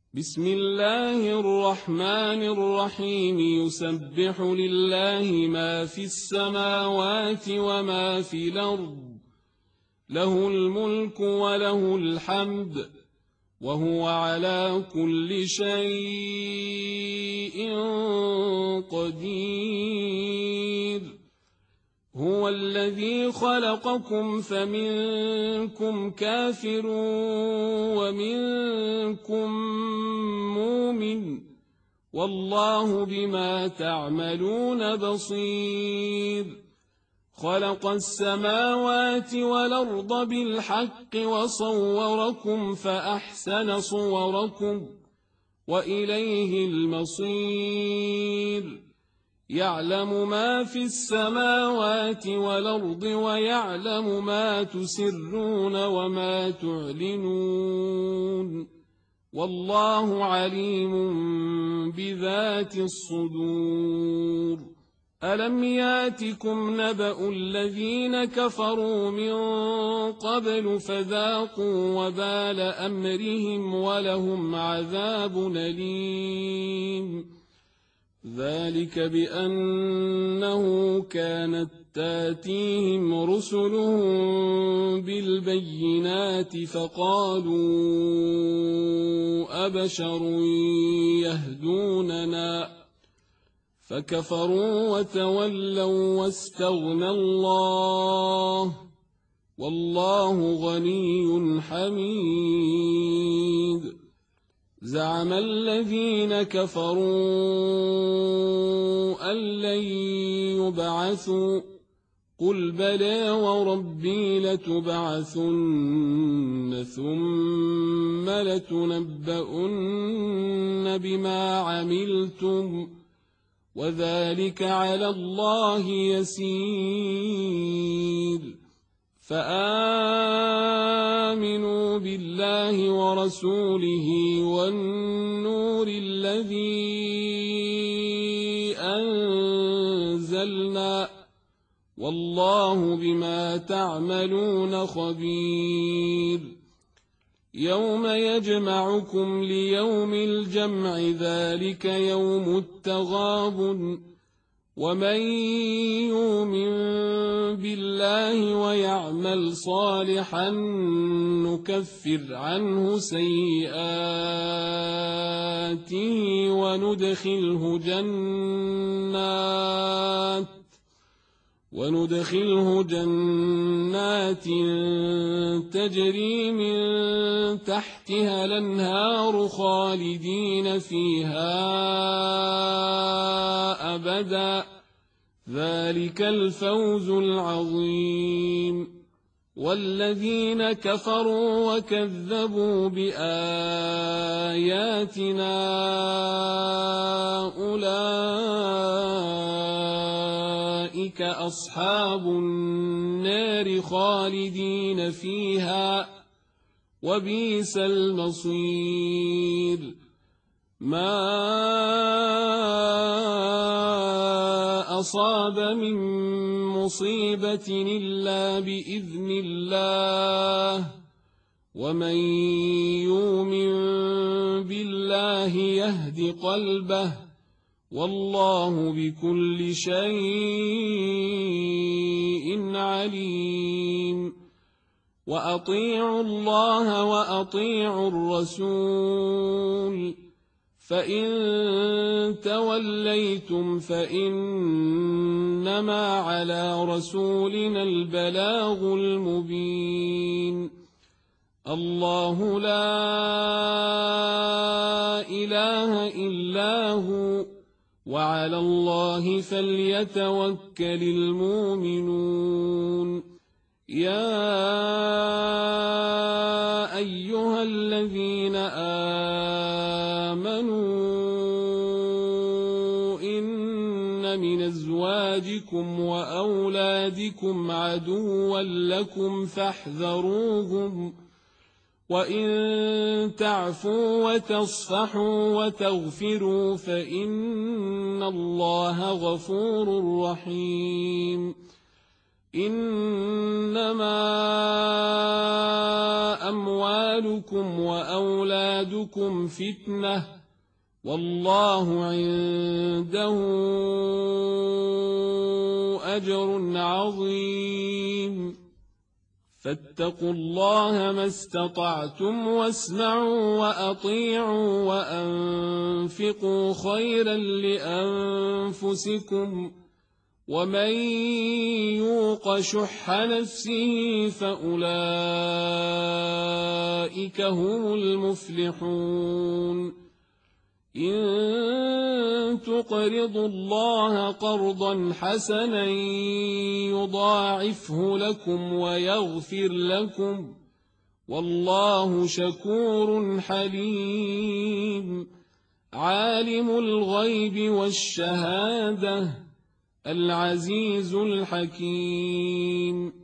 بسم الله الرحمن الرحيم يسبح لله ما في السماوات وما في الأرض له الملك وله الحمد وهو على كل شيء قدير هو الذي خلقكم فمنكم كافر ومنكم مؤمن والله بما تعملون بصير خلق السماوات والأرض بالحق وصوركم فأحسن صوركم وإليه المصير يعلم ما في السماوات والأرض ويعلم ما تسرون وما تعلنون والله عليم بذات الصدور ألم ياتكم نبأ الذين كفروا من قبل فذاقوا وبال أمرهم ولهم عذاب أليم ذلك بأنه كانت تاتيهم رسلهم بالبينات فقالوا أبشر يهدوننا فكفروا وتولوا واستغنى الله والله غني حميد زعم الذين كفروا أن لن يبعثوا قل بلى وربي لتبعثن ثم لتنبؤن بما عملتم وذلك على الله يسير فآمنوا بالله ورسوله والنور الذي أنزلنا والله بما تعملون خبير يوم يجمعكم ليوم الجمع ذلك يوم التغابن ومن يؤمن بالله ويعمل صالحا نكفر عنه سيئاته وندخله جنات تجري من تحتها الأنهار خالدين فيها أبدا ذلك الفوز العظيم والذين كفروا وكذبوا بآياتنا أولئك أصحاب النار خالدين فيها وبئس المصير ما أصاب من مصيبة إلا بإذن الله ومن يؤمن بالله يهد قلبه والله بكل شيء عليم وأطيعوا الله وأطيعوا الرسول فإن توليتم فإنما على رسولنا البلاغ المبين الله لا إله إلا هو وعلى الله فليتوكل المؤمنون يا أيها الذين آمنوا إن من أزواجكم وأولادكم عدوا لكم فاحذروهم وإن تعفوا وتصفحوا وتغفروا فإن الله غفور رحيم إنما أموالكم وأولادكم فتنة والله عنده أجر عظيم فاتقوا الله ما استطعتم واسمعوا وأطيعوا وأنفقوا خيرا لأنفسكم ومن يوق شح نفسه فأولئك هم المفلحون إن تقرضوا الله قرضا حسنا يضاعفه لكم ويغفر لكم والله شكور حليم عالم الغيب والشهادة العزيز الحكيم